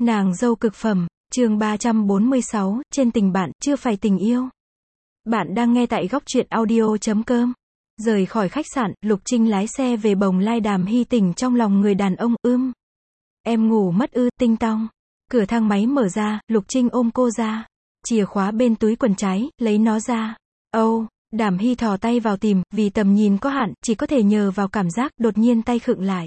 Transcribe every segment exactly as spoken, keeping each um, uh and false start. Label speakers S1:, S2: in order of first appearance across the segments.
S1: Nàng dâu cực phẩm, chương ba trăm bốn mươi sáu, trên tình bạn, chưa phải tình yêu. Bạn đang nghe tại góc truyện audio chấm com. Rời khỏi khách sạn, Lục Trinh lái xe về Bồng Lai. Đàm Hy tỉnh trong lòng người đàn ông, ưm. Em ngủ mất ư, tinh tong. Cửa thang máy mở ra, Lục Trinh ôm cô ra. Chìa khóa bên túi quần trái, lấy nó ra. Âu, oh, Đàm Hy thò tay vào tìm, vì tầm nhìn có hạn, chỉ có thể nhờ vào cảm giác, đột nhiên tay khựng lại.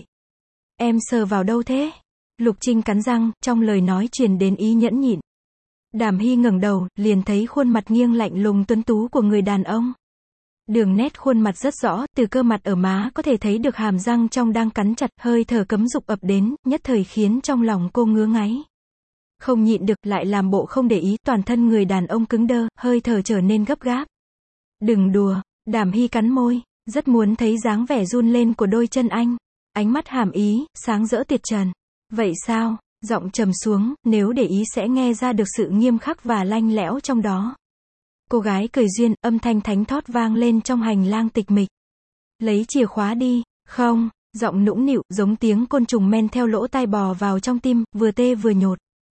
S1: Em sờ vào đâu thế? Lục Trinh cắn răng, trong lời nói truyền đến ý nhẫn nhịn. Đàm Hy ngẩng đầu, liền thấy khuôn mặt nghiêng lạnh lùng tuấn tú của người đàn ông. Đường nét khuôn mặt rất rõ, từ cơ mặt ở má có thể thấy được hàm răng trong đang cắn chặt, hơi thở cấm dục ập đến, nhất thời khiến trong lòng cô ngứa ngáy. Không nhịn được, lại làm bộ không để ý, toàn thân người đàn ông cứng đơ, hơi thở trở nên gấp gáp. Đừng đùa, Đàm Hy cắn môi, rất muốn thấy dáng vẻ run lên của đôi chân anh. Ánh mắt hàm ý, sáng rỡ tuyệt trần. Vậy sao? Giọng trầm xuống, nếu để ý sẽ nghe ra được sự nghiêm khắc và lanh lẽo trong đó. Cô gái cười duyên, âm thanh thánh thót vang lên trong hành lang tịch mịch. Lấy chìa khóa đi. Không, giọng nũng nịu, giống tiếng côn trùng men theo lỗ tai bò vào trong tim, vừa tê vừa nhột.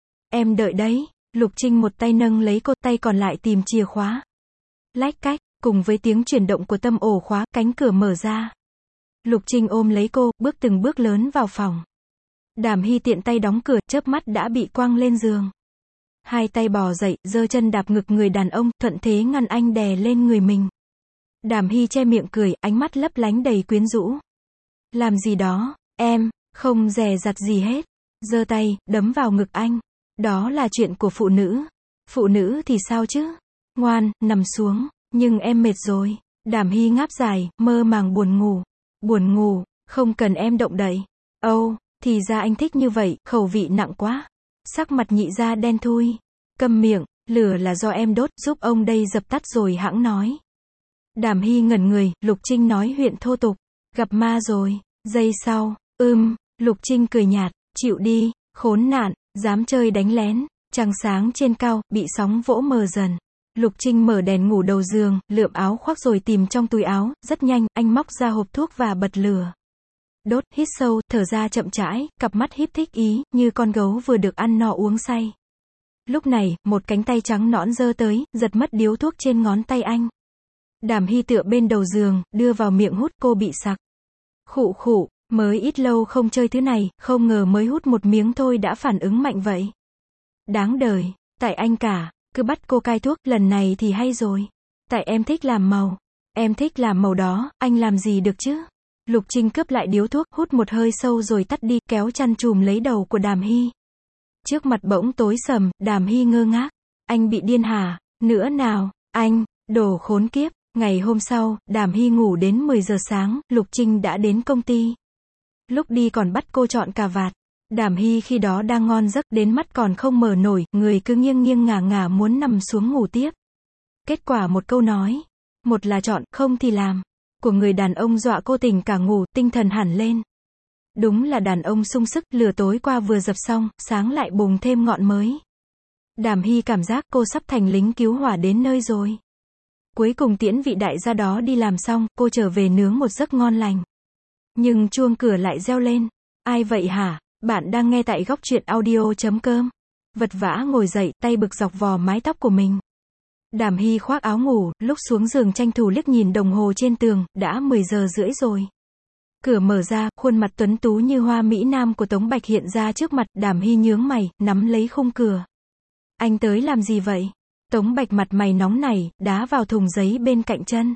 S1: Em đợi đấy. Lục Trinh một tay nâng lấy cô, tay còn lại tìm chìa khóa. Lách cách, cùng với tiếng chuyển động của tâm ổ khóa, cánh cửa mở ra. Lục Trinh ôm lấy cô, bước từng bước lớn vào phòng. Đàm Hy tiện tay đóng cửa, chớp mắt đã bị quăng lên giường. Hai tay bò dậy, giơ chân đạp ngực người đàn ông, thuận thế ngăn anh đè lên người mình. Đàm Hy che miệng cười, ánh mắt lấp lánh đầy quyến rũ. Làm gì đó, em, không dè dặt gì hết. Giơ tay, đấm vào ngực anh. Đó là chuyện của phụ nữ. Phụ nữ thì sao chứ? Ngoan, nằm xuống. Nhưng em mệt rồi. Đàm Hy ngáp dài, mơ màng buồn ngủ. Buồn ngủ, không cần em động đậy. Âu, oh, thì ra anh thích như vậy, khẩu vị nặng quá. Sắc mặt nhị ra đen thui. Câm miệng, lửa là do em đốt, giúp ông đây dập tắt rồi hãng nói. Đàm Hy ngẩn người, Lục Trinh nói huyện thô tục. Gặp ma rồi. Giây sau, ưm, Lục Trinh cười nhạt, chịu đi, khốn nạn, dám chơi đánh lén. Trăng sáng trên cao, bị sóng vỗ mờ dần. Lục Trinh mở đèn ngủ đầu giường, lượm áo khoác rồi tìm trong túi áo, rất nhanh, anh móc ra hộp thuốc và bật lửa. Đốt, hít sâu, thở ra chậm rãi, cặp mắt híp thích ý, như con gấu vừa được ăn no uống say. Lúc này, một cánh tay trắng nõn giơ tới, giật mất điếu thuốc trên ngón tay anh. Đàm Hy tựa bên đầu giường, đưa vào miệng hút, cô bị sặc. Khụ khụ, mới ít lâu không chơi thứ này, không ngờ mới hút một miếng thôi đã phản ứng mạnh vậy. Đáng đời, tại anh cả. Cứ bắt cô cai thuốc, lần này thì hay rồi. Tại em thích làm màu. Em thích làm màu đó, anh làm gì được chứ? Lục Trinh cướp lại điếu thuốc, hút một hơi sâu rồi tắt đi, kéo chăn chùm lấy đầu của Đàm Hy. Trước mặt bỗng tối sầm, Đàm Hy ngơ ngác. Anh bị điên hả? Nữa nào, anh, đồ khốn kiếp. Ngày hôm sau, Đàm Hy ngủ đến mười giờ sáng, Lục Trinh đã đến công ty. Lúc đi còn bắt cô chọn cà vạt. Đàm Hy khi đó đang ngon giấc đến mắt còn không mở nổi, người cứ nghiêng nghiêng ngả ngả muốn nằm xuống ngủ tiếp. Kết quả một câu nói, một là chọn, không thì làm, của người đàn ông dọa cô tỉnh cả ngủ, tinh thần hẳn lên. Đúng là đàn ông sung sức, lửa tối qua vừa dập xong, sáng lại bùng thêm ngọn mới. Đàm Hy cảm giác cô sắp thành lính cứu hỏa đến nơi rồi. Cuối cùng tiễn vị đại gia đó đi làm xong, cô trở về nướng một giấc ngon lành. Nhưng chuông cửa lại reo lên. Ai vậy hả? Bạn đang nghe tại góc truyện audio chấm com. Vật vã ngồi dậy, tay bực dọc vò mái tóc của mình. Đàm Hy khoác áo ngủ, lúc xuống giường tranh thủ liếc nhìn đồng hồ trên tường, đã mười giờ rưỡi rồi. Cửa mở ra, khuôn mặt tuấn tú như hoa mỹ nam của Tống Bạch hiện ra trước mặt, Đàm Hy nhướng mày, nắm lấy khung cửa. Anh tới làm gì vậy? Tống Bạch mặt mày nóng nảy, đá vào thùng giấy bên cạnh chân.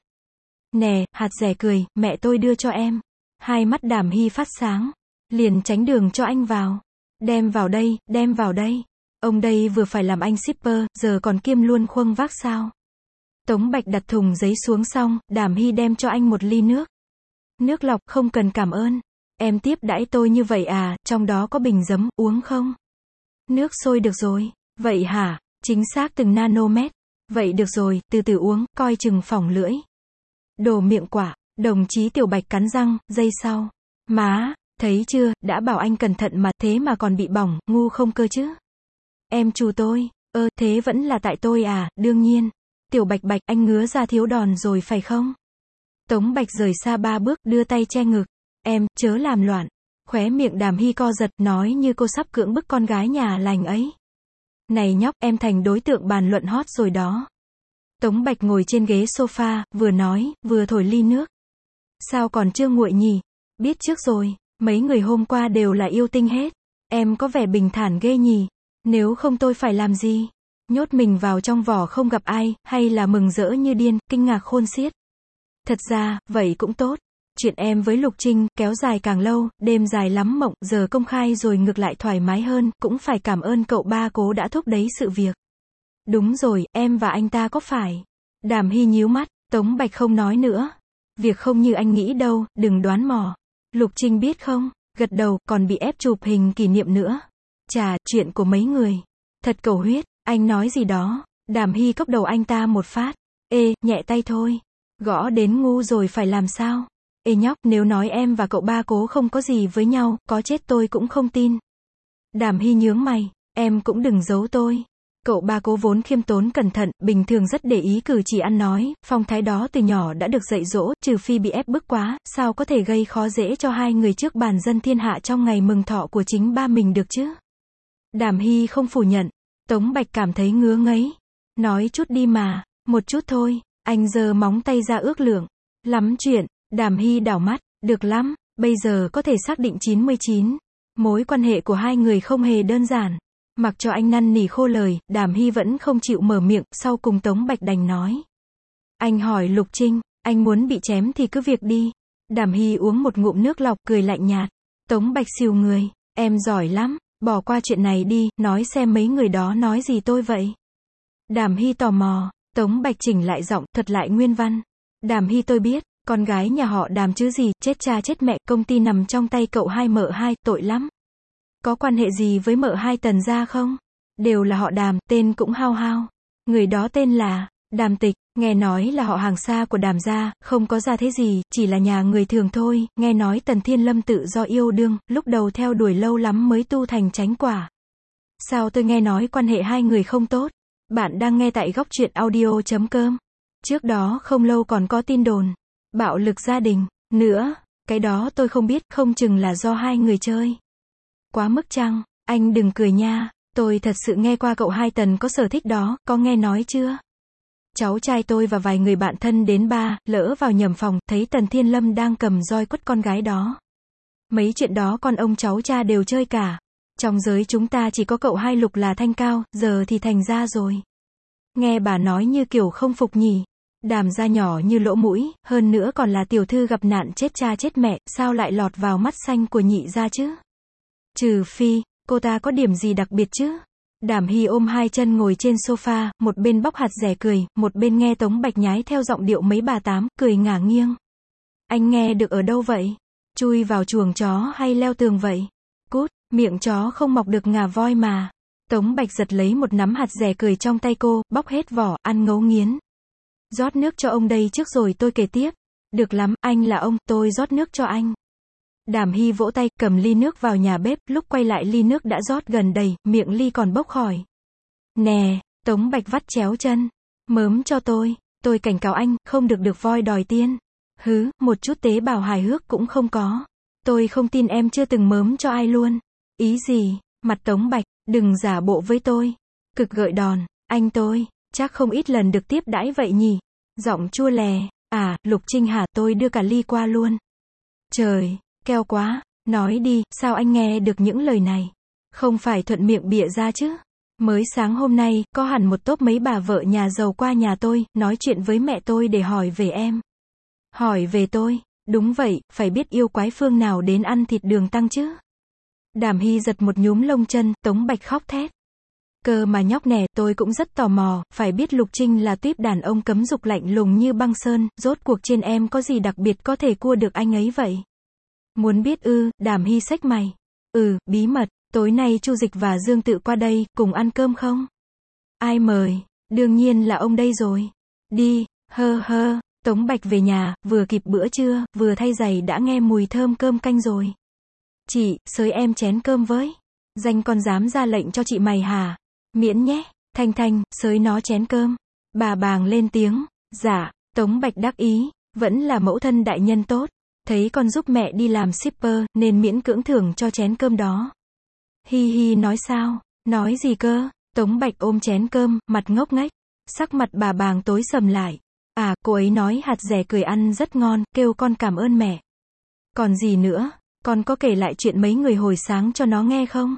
S1: Nè, hạt rẻ cười, mẹ tôi đưa cho em. Hai mắt Đàm Hy phát sáng. Liền tránh đường cho anh vào. Đem vào đây, đem vào đây. Ông đây vừa phải làm anh shipper, giờ còn kiêm luôn khuâng vác sao? Tống Bạch đặt thùng giấy xuống xong, Đàm Hy đem cho anh một ly nước. Nước lọc, không cần cảm ơn. Em tiếp đãi tôi như vậy à, trong đó có bình giấm, uống không? Nước sôi được rồi. Vậy hả? Chính xác từng nanomet. Vậy được rồi, từ từ uống, coi chừng phỏng lưỡi. Đồ miệng quả, đồng chí Tiểu Bạch cắn răng, giây sau. Má, thấy chưa, đã bảo anh cẩn thận mà, thế mà còn bị bỏng, ngu không cơ chứ? Em chù tôi, ơ, thế vẫn là tại tôi à, đương nhiên. Tiểu Bạch Bạch, anh ngứa ra thiếu đòn rồi phải không? Tống Bạch rời xa ba bước, đưa tay che ngực. Em, chớ làm loạn. Khóe miệng Đàm Hy co giật, nói như cô sắp cưỡng bức con gái nhà lành ấy. Này nhóc, em thành đối tượng bàn luận hot rồi đó. Tống Bạch ngồi trên ghế sofa, vừa nói, vừa thổi ly nước. Sao còn chưa nguội nhỉ? Biết trước rồi, mấy người hôm qua đều là yêu tinh hết. Em có vẻ bình thản ghê nhỉ? Nếu không tôi phải làm gì? Nhốt mình vào trong vỏ không gặp ai, hay là mừng rỡ như điên, kinh ngạc khôn xiết? Thật ra, vậy cũng tốt. Chuyện em với Lục Trinh, kéo dài càng lâu, đêm dài lắm mộng, giờ công khai rồi ngược lại thoải mái hơn, cũng phải cảm ơn cậu ba cố đã thúc đẩy sự việc. Đúng rồi, em và anh ta có phải? Đàm Hy nhíu mắt, Tống Bạch không nói nữa. Việc không như anh nghĩ đâu, đừng đoán mò. Lục Trinh biết không? Gật đầu, còn bị ép chụp hình kỷ niệm nữa. Chà, chuyện của mấy người. Thật cầu huyết, anh nói gì đó. Đàm Hy cốc đầu anh ta một phát. Ê, nhẹ tay thôi. Gõ đến ngu rồi phải làm sao? Ê nhóc, nếu nói em và cậu ba cố không có gì với nhau, có chết tôi cũng không tin. Đàm Hy nhướng mày, em cũng đừng giấu tôi. Cậu ba cố vốn khiêm tốn cẩn thận, bình thường rất để ý cử chỉ ăn nói, phong thái đó từ nhỏ đã được dạy dỗ, trừ phi bị ép bức quá, sao có thể gây khó dễ cho hai người trước bàn dân thiên hạ trong ngày mừng thọ của chính ba mình được chứ? Đàm Hy không phủ nhận. Tống Bạch cảm thấy ngứa ngấy. Nói chút đi mà, một chút thôi. Anh giơ móng tay ra ước lượng. Lắm chuyện. Đàm Hy đảo mắt, được lắm, bây giờ có thể xác định chín mươi chín. Mối quan hệ của hai người không hề đơn giản. Mặc cho anh năn nỉ khô lời, Đàm Hy vẫn không chịu mở miệng, sau cùng Tống Bạch đành nói. Anh hỏi Lục Trinh, anh muốn bị chém thì cứ việc đi. Đàm Hy uống một ngụm nước lọc, cười lạnh nhạt. Tống Bạch xìu người, em giỏi lắm, bỏ qua chuyện này đi, nói xem mấy người đó nói gì tôi vậy. Đàm Hy tò mò, Tống Bạch chỉnh lại giọng, thuật lại nguyên văn. Đàm Hy tôi biết. Con gái nhà họ Đàm chứ gì, chết cha chết mẹ, công ty nằm trong tay cậu hai mợ hai, tội lắm. Có quan hệ gì với mợ hai Tần gia không? Đều là họ Đàm, tên cũng hao hao. Người đó tên là Đàm Tịch, nghe nói là họ hàng xa của Đàm gia, không có gia thế gì, chỉ là nhà người thường thôi, nghe nói Tần Thiên Lâm tự do yêu đương, lúc đầu theo đuổi lâu lắm mới tu thành chánh quả. Sao tôi nghe nói quan hệ hai người không tốt? Bạn đang nghe tại góc truyện audio chấm com. Trước đó không lâu còn có tin đồn bạo lực gia đình, nữa, cái đó tôi không biết, không chừng là do hai người chơi. Quá mức chăng, anh đừng cười nha, tôi thật sự nghe qua cậu hai Tần có sở thích đó, có nghe nói chưa? Cháu trai tôi và vài người bạn thân đến ba, lỡ vào nhầm phòng, thấy Tần Thiên Lâm đang cầm roi quất con gái đó. Mấy chuyện đó con ông cháu cha đều chơi cả. Trong giới chúng ta chỉ có cậu hai Lục là thanh cao, giờ thì thành ra rồi. Nghe bà nói như kiểu không phục nhỉ. Đàm gia nhỏ như lỗ mũi, hơn nữa còn là tiểu thư gặp nạn chết cha chết mẹ, sao lại lọt vào mắt xanh của nhị gia chứ? Trừ phi, cô ta có điểm gì đặc biệt chứ? Đàm Hy ôm hai chân ngồi trên sofa, một bên bóc hạt dẻ cười, một bên nghe Tống Bạch nhái theo giọng điệu mấy bà tám, cười ngả nghiêng. Anh nghe được ở đâu vậy? Chui vào chuồng chó hay leo tường vậy? Cút, miệng chó không mọc được ngà voi mà. Tống Bạch giật lấy một nắm hạt dẻ cười trong tay cô, bóc hết vỏ, ăn ngấu nghiến. Rót nước cho ông đây trước rồi tôi kể tiếp. Được lắm, anh là ông, tôi rót nước cho anh. Đàm Hy vỗ tay, cầm ly nước vào nhà bếp, lúc quay lại ly nước đã rót gần đầy, miệng ly còn bốc khỏi. Nè, Tống Bạch vắt chéo chân. Mớm cho tôi, tôi cảnh cáo anh, không được được voi đòi tiên. Hứ, một chút tế bào hài hước cũng không có. Tôi không tin em chưa từng mớm cho ai luôn. Ý gì? Mặt Tống Bạch, đừng giả bộ với tôi. Cực gợi đòn, anh tôi, chắc không ít lần được tiếp đãi vậy nhỉ. Giọng chua lè, à, Lục Trinh hả, tôi đưa cả ly qua luôn. Trời, keo quá, nói đi, sao anh nghe được những lời này? Không phải thuận miệng bịa ra chứ? Mới sáng hôm nay, có hẳn một tốp mấy bà vợ nhà giàu qua nhà tôi, nói chuyện với mẹ tôi để hỏi về em. Hỏi về tôi, đúng vậy, phải biết yêu quái phương nào đến ăn thịt đường tăng chứ? Đàm Hy giật một nhúm lông chân, Tống Bạch khóc thét. Cơ mà nhóc nè, tôi cũng rất tò mò, phải biết Lục Trinh là tuýp đàn ông cấm dục lạnh lùng như băng sơn, rốt cuộc trên em có gì đặc biệt có thể cua được anh ấy vậy? Muốn biết ư? Đàm Hy xách mày. Ừ, bí mật, tối nay Chu Dịch và Dương Tự qua đây, cùng ăn cơm không? Ai mời? Đương nhiên là ông đây rồi. Đi, hơ hơ, Tống Bạch về nhà, vừa kịp bữa trưa, vừa thay giày đã nghe mùi thơm cơm canh rồi. Chị, xới em chén cơm với. Danh con dám ra lệnh cho chị mày hả? Miễn nhé, Thanh Thanh, xới nó chén cơm. Bà bàng lên tiếng, dạ, Tống Bạch đắc ý, vẫn là mẫu thân đại nhân tốt. Thấy con giúp mẹ đi làm shipper, nên miễn cưỡng thưởng cho chén cơm đó. Hi hi nói sao? Nói gì cơ? Tống Bạch ôm chén cơm, mặt ngốc nghếch. Sắc mặt bà bàng tối sầm lại. À, cô ấy nói hạt dẻ cười ăn rất ngon, kêu con cảm ơn mẹ. Còn gì nữa? Con có kể lại chuyện mấy người hồi sáng cho nó nghe không?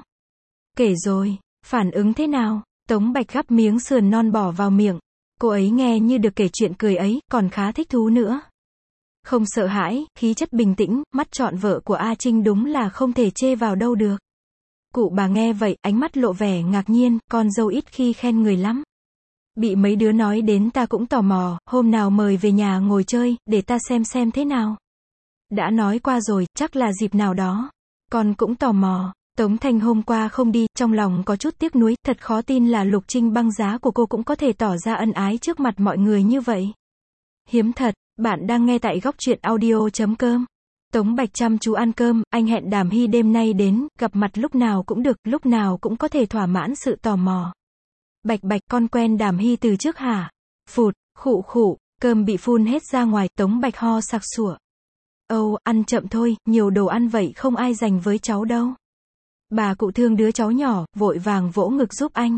S1: Kể rồi. Phản ứng thế nào? Tống Bạch gắp miếng sườn non bỏ vào miệng. Cô ấy nghe như được kể chuyện cười ấy, còn khá thích thú nữa. Không sợ hãi, khí chất bình tĩnh, mắt trọn vợ của A Trinh đúng là không thể chê vào đâu được. Cụ bà nghe vậy, ánh mắt lộ vẻ ngạc nhiên, con dâu ít khi khen người lắm. Bị mấy đứa nói đến ta cũng tò mò, hôm nào mời về nhà ngồi chơi, để ta xem xem thế nào. Đã nói qua rồi, chắc là dịp nào đó. Con cũng tò mò. Tống Thanh hôm qua không đi, trong lòng có chút tiếc nuối, thật khó tin là Lục Trinh băng giá của cô cũng có thể tỏ ra ân ái trước mặt mọi người như vậy. Hiếm thật, bạn đang nghe tại góc truyện audio chấm com. Tống Bạch chăm chú ăn cơm, anh hẹn Đàm Hy đêm nay đến, gặp mặt lúc nào cũng được, lúc nào cũng có thể thỏa mãn sự tò mò. Bạch Bạch, con quen Đàm Hy từ trước hả? Phụt, khụ khụ, cơm bị phun hết ra ngoài, Tống Bạch ho sặc sụa. Âu, ăn chậm thôi, nhiều đồ ăn vậy không ai dành với cháu đâu. Bà cụ thương đứa cháu nhỏ, vội vàng vỗ ngực giúp anh.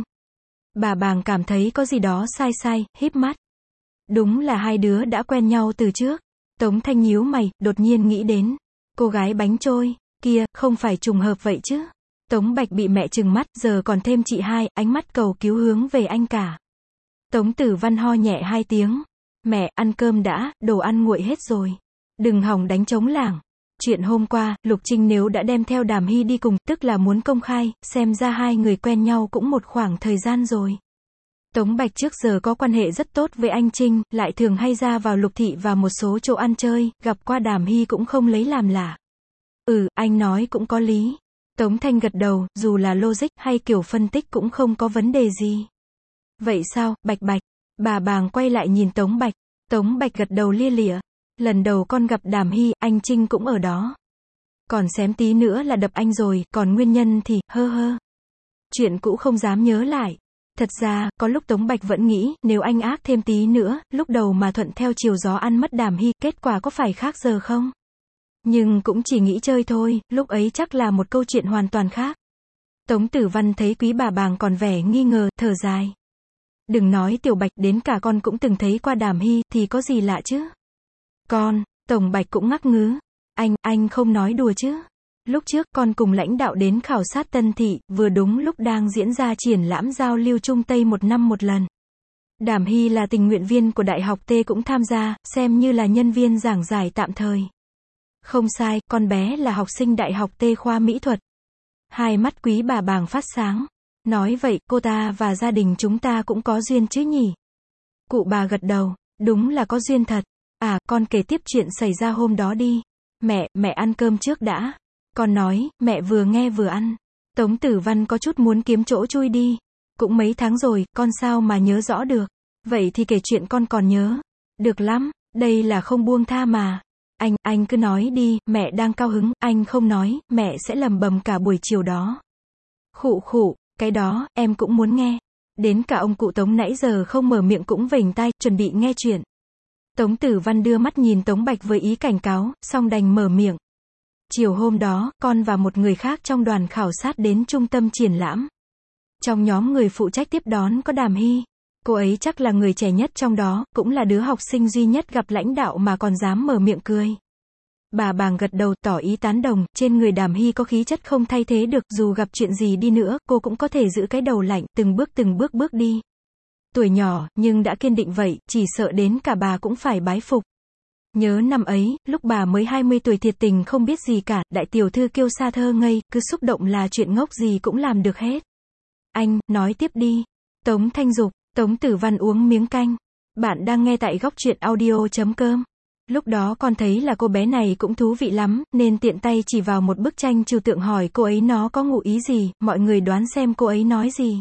S1: Bà bàng cảm thấy có gì đó sai sai, híp mắt. Đúng là hai đứa đã quen nhau từ trước. Tống Thanh nhíu mày, đột nhiên nghĩ đến. Cô gái bánh trôi, kia, không phải trùng hợp vậy chứ. Tống Bạch bị mẹ trừng mắt, giờ còn thêm chị hai, ánh mắt cầu cứu hướng về anh cả. Tống Tử Văn ho nhẹ hai tiếng. Mẹ, ăn cơm đã, đồ ăn nguội hết rồi. Đừng hòng đánh trống lảng. Chuyện hôm qua, Lục Trinh nếu đã đem theo Đàm Hy đi cùng, tức là muốn công khai, xem ra hai người quen nhau cũng một khoảng thời gian rồi. Tống Bạch trước giờ có quan hệ rất tốt với anh Trinh, lại thường hay ra vào Lục Thị và một số chỗ ăn chơi, gặp qua Đàm Hy cũng không lấy làm lạ. Ừ, anh nói cũng có lý. Tống Thanh gật đầu, dù là logic hay kiểu phân tích cũng không có vấn đề gì. Vậy sao, Bạch Bạch? Bà bàng quay lại nhìn Tống Bạch. Tống Bạch gật đầu lia lịa. Lần đầu con gặp Đàm Hy, anh Trinh cũng ở đó. Còn xém tí nữa là đập anh rồi, còn nguyên nhân thì, hơ hơ. Chuyện cũ không dám nhớ lại. Thật ra, có lúc Tống Bạch vẫn nghĩ, nếu anh ác thêm tí nữa, lúc đầu mà thuận theo chiều gió ăn mất Đàm Hy, kết quả có phải khác giờ không? Nhưng cũng chỉ nghĩ chơi thôi, lúc ấy chắc là một câu chuyện hoàn toàn khác. Tống Tử Văn thấy quý bà bàng còn vẻ nghi ngờ, thở dài. Đừng nói Tiểu Bạch, đến cả con cũng từng thấy qua Đàm Hy, thì có gì lạ chứ? Con, Tổng Bạch cũng ngắc ngứ. Anh, anh không nói đùa chứ? Lúc trước con cùng lãnh đạo đến khảo sát Tân Thị, vừa đúng lúc đang diễn ra triển lãm giao lưu Trung Tây một năm một lần. Đàm Hy là tình nguyện viên của Đại học T cũng tham gia, xem như là nhân viên giảng giải tạm thời. Không sai, con bé là học sinh Đại học T khoa mỹ thuật. Hai mắt quý bà bàng phát sáng. Nói vậy, cô ta và gia đình chúng ta cũng có duyên chứ nhỉ? Cụ bà gật đầu, đúng là có duyên thật. À, con kể tiếp chuyện xảy ra hôm đó đi. Mẹ, mẹ ăn cơm trước đã. Con nói, mẹ vừa nghe vừa ăn. Tống Tử Văn có chút muốn kiếm chỗ chui đi. Cũng mấy tháng rồi, con sao mà nhớ rõ được. Vậy thì kể chuyện con còn nhớ. Được lắm, đây là không buông tha mà. Anh, anh cứ nói đi, mẹ đang cao hứng, anh không nói, mẹ sẽ lầm bầm cả buổi chiều đó. Khụ khụ, cái đó, em cũng muốn nghe. Đến cả ông cụ Tống nãy giờ không mở miệng cũng vểnh tai, chuẩn bị nghe chuyện. Tống Tử Văn đưa mắt nhìn Tống Bạch với ý cảnh cáo, song đành mở miệng. Chiều hôm đó, con và một người khác trong đoàn khảo sát đến trung tâm triển lãm. Trong nhóm người phụ trách tiếp đón có Đàm Hy. Cô ấy chắc là người trẻ nhất trong đó, cũng là đứa học sinh duy nhất gặp lãnh đạo mà còn dám mở miệng cười. Bà bàng gật đầu tỏ ý tán đồng, trên người Đàm Hy có khí chất không thay thế được, dù gặp chuyện gì đi nữa, cô cũng có thể giữ cái đầu lạnh, từng bước từng bước bước đi. Tuổi nhỏ, nhưng đã kiên định vậy, chỉ sợ đến cả bà cũng phải bái phục. Nhớ năm ấy, lúc bà mới hai mươi tuổi thiệt tình không biết gì cả, đại tiểu thư kiêu sa thơ ngây, cứ xúc động là chuyện ngốc gì cũng làm được hết. Anh, nói tiếp đi. Tống Thanh dục, Tống Tử Văn uống miếng canh. Bạn đang nghe tại góc truyện audio chấm com. Lúc đó con thấy là cô bé này cũng thú vị lắm, nên tiện tay chỉ vào một bức tranh trừu tượng hỏi cô ấy nó có ngụ ý gì, mọi người đoán xem cô ấy nói gì.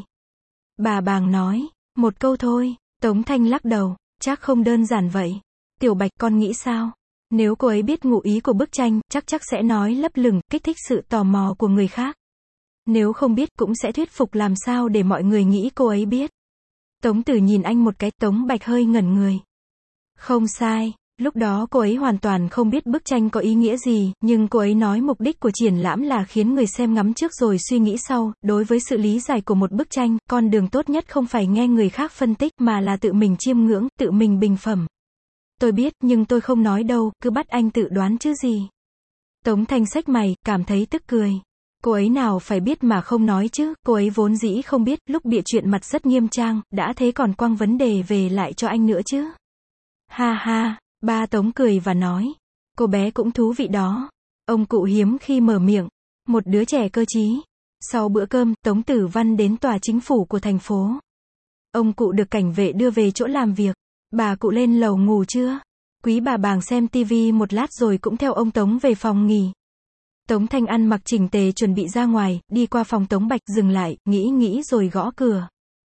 S1: Bà bàng nói, một câu thôi. Tống Thanh lắc đầu, chắc không đơn giản vậy. Tiểu Bạch, con nghĩ sao? Nếu cô ấy biết ngụ ý của bức tranh, chắc chắc sẽ nói lấp lửng, kích thích sự tò mò của người khác. Nếu không biết, cũng sẽ thuyết phục làm sao để mọi người nghĩ cô ấy biết. Tống Tử nhìn anh một cái, Tống Bạch hơi ngẩn người. Không sai, Lúc đó cô ấy hoàn toàn không biết bức tranh có ý nghĩa gì, nhưng cô ấy nói mục đích của triển lãm là khiến người xem ngắm trước rồi suy nghĩ sau. Đối với sự lý giải của một bức tranh, con đường tốt nhất không phải nghe người khác phân tích, mà là tự mình chiêm ngưỡng, tự mình bình phẩm. Tôi biết, nhưng tôi không nói đâu, cứ bắt anh tự đoán chứ gì. Tống Thanh xách mày, cảm thấy tức cười. Cô ấy nào phải biết mà không nói chứ, cô ấy vốn dĩ không biết, lúc bịa chuyện mặt rất nghiêm trang, đã thế còn quăng vấn đề về lại cho anh nữa chứ. Ha ha, ba Tống cười và nói, cô bé cũng thú vị đó. Ông cụ hiếm khi mở miệng, một đứa trẻ cơ trí. Sau bữa cơm, Tống Tử Văn đến tòa chính phủ của thành phố. Ông cụ được cảnh vệ đưa về chỗ làm việc. Bà cụ lên lầu ngủ chưa? Quý bà bàng xem tivi một lát rồi cũng theo ông Tống về phòng nghỉ. Tống Thanh ăn mặc chỉnh tề chuẩn bị ra ngoài, đi qua phòng Tống Bạch, dừng lại, nghĩ nghĩ rồi gõ cửa.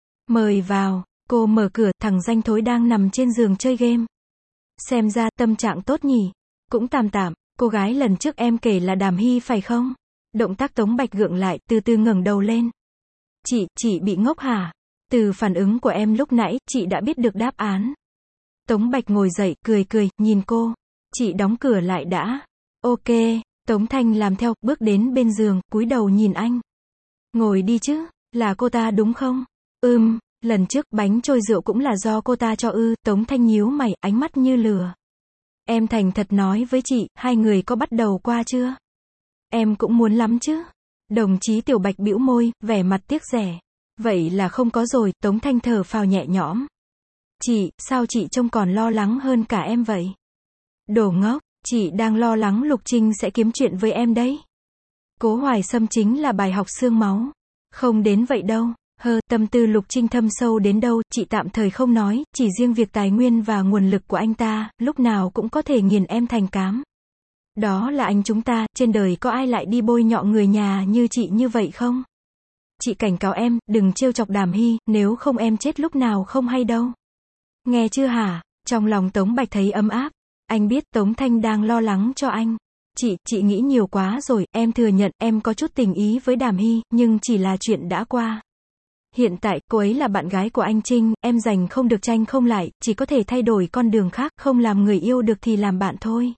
S1: Mời vào. Cô mở cửa, thằng danh thối đang nằm trên giường chơi game. Xem ra, tâm trạng tốt nhỉ. Cũng tạm tạm, cô gái lần trước em kể là Đàm Hy phải không? Động tác Tống Bạch gượng lại, từ từ ngẩng đầu lên. Chị, chị bị ngốc hả? Từ phản ứng của em lúc nãy, chị đã biết được đáp án. Tống Bạch ngồi dậy, cười cười, nhìn cô. Chị đóng cửa lại đã. Ok. Tống Thanh làm theo, bước đến bên giường, cúi đầu nhìn anh. Ngồi đi chứ, là cô ta đúng không? Ừm, lần trước, bánh trôi rượu cũng là do cô ta cho ư. Tống Thanh nhíu mày, ánh mắt như lửa. Em thành thật nói với chị, hai người có bắt đầu qua chưa? Em cũng muốn lắm chứ. Đồng chí Tiểu Bạch bĩu môi, vẻ mặt tiếc rẻ. Vậy là không có rồi. Tống Thanh thở phào nhẹ nhõm. Chị, sao chị trông còn lo lắng hơn cả em vậy? Đồ ngốc, chị đang lo lắng Lục Trinh sẽ kiếm chuyện với em đấy. Cố Hoài Sâm chính là bài học xương máu. Không đến vậy đâu. Hơ, tâm tư Lục Trinh thâm sâu đến đâu, chị tạm thời không nói, chỉ riêng việc tài nguyên và nguồn lực của anh ta, lúc nào cũng có thể nghiền em thành cám. Đó là anh chúng ta, trên đời có ai lại đi bôi nhọ người nhà như chị như vậy không? Chị cảnh cáo em, đừng trêu chọc Đàm Hy, nếu không em chết lúc nào không hay đâu. Nghe chưa hả? Trong lòng Tống Bạch thấy ấm áp. Anh biết Tống Thanh đang lo lắng cho anh. Chị, chị nghĩ nhiều quá rồi, em thừa nhận em có chút tình ý với Đàm Hy, nhưng chỉ là chuyện đã qua. Hiện tại, cô ấy là bạn gái của anh Trinh, em giành không được tranh không lại, chỉ có thể thay đổi con đường khác, không làm người yêu được thì làm bạn thôi.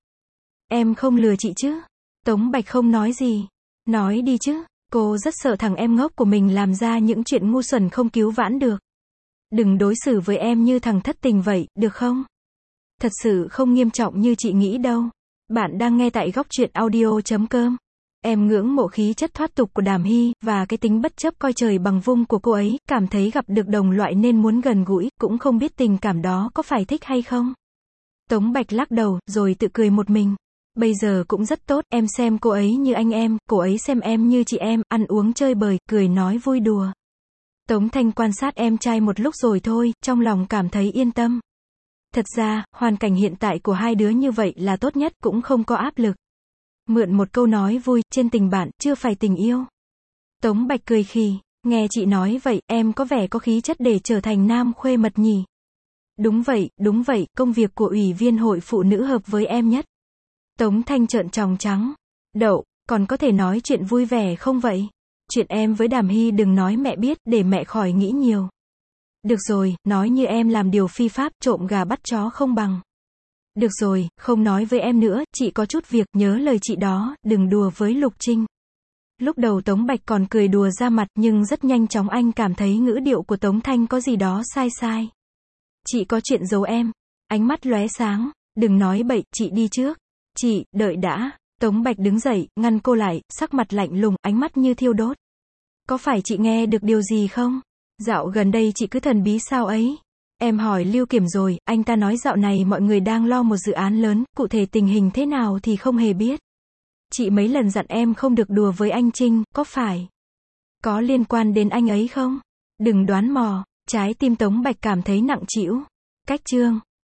S1: Em không lừa chị chứ? Tống Bạch không nói gì. Nói đi chứ, cô rất sợ thằng em ngốc của mình làm ra những chuyện ngu xuẩn không cứu vãn được. Đừng đối xử với em như thằng thất tình vậy, được không? Thật sự không nghiêm trọng như chị nghĩ đâu. Bạn đang nghe tại góc truyện audio chấm com. Em ngưỡng mộ khí chất thoát tục của Đàm Hy, và cái tính bất chấp coi trời bằng vung của cô ấy, cảm thấy gặp được đồng loại nên muốn gần gũi, cũng không biết tình cảm đó có phải thích hay không. Tống Bạch lắc đầu, rồi tự cười một mình. Bây giờ cũng rất tốt, em xem cô ấy như anh em, cô ấy xem em như chị em, ăn uống chơi bời, cười nói vui đùa. Tống Thanh quan sát em trai một lúc rồi thôi, trong lòng cảm thấy yên tâm. Thật ra, hoàn cảnh hiện tại của hai đứa như vậy là tốt nhất, cũng không có áp lực. Mượn một câu nói vui, trên tình bạn, chưa phải tình yêu. Tống Bạch cười khì, nghe chị nói vậy, em có vẻ có khí chất để trở thành nam khuê mật nhỉ. Đúng vậy, đúng vậy, công việc của Ủy viên hội phụ nữ hợp với em nhất. Tống Thanh trợn tròng trắng. Đậu, còn có thể nói chuyện vui vẻ không vậy? Chuyện em với Đàm Hy đừng nói mẹ biết, để mẹ khỏi nghĩ nhiều. Được rồi, nói như em làm điều phi pháp, trộm gà bắt chó không bằng. Được rồi, không nói với em nữa, chị có chút việc, nhớ lời chị đó, đừng đùa với Lục Trinh. Lúc đầu Tống Bạch còn cười đùa ra mặt, nhưng rất nhanh chóng anh cảm thấy ngữ điệu của Tống Thanh có gì đó sai sai. Chị có chuyện giấu em. Ánh mắt lóe sáng. Đừng nói bậy, chị đi trước. Chị, đợi đã. Tống Bạch đứng dậy, ngăn cô lại, sắc mặt lạnh lùng, ánh mắt như thiêu đốt. Có phải chị nghe được điều gì không? Dạo gần đây chị cứ thần bí sao ấy? Em hỏi Lưu Kiểm rồi, anh ta nói dạo này mọi người đang lo một dự án lớn, cụ thể tình hình thế nào thì không hề biết. Chị mấy lần dặn em không được đùa với anh Trinh, có phải? Có liên quan đến anh ấy không? Đừng đoán mò. Trái tim Tống Bạch cảm thấy nặng trĩu. Cách chương.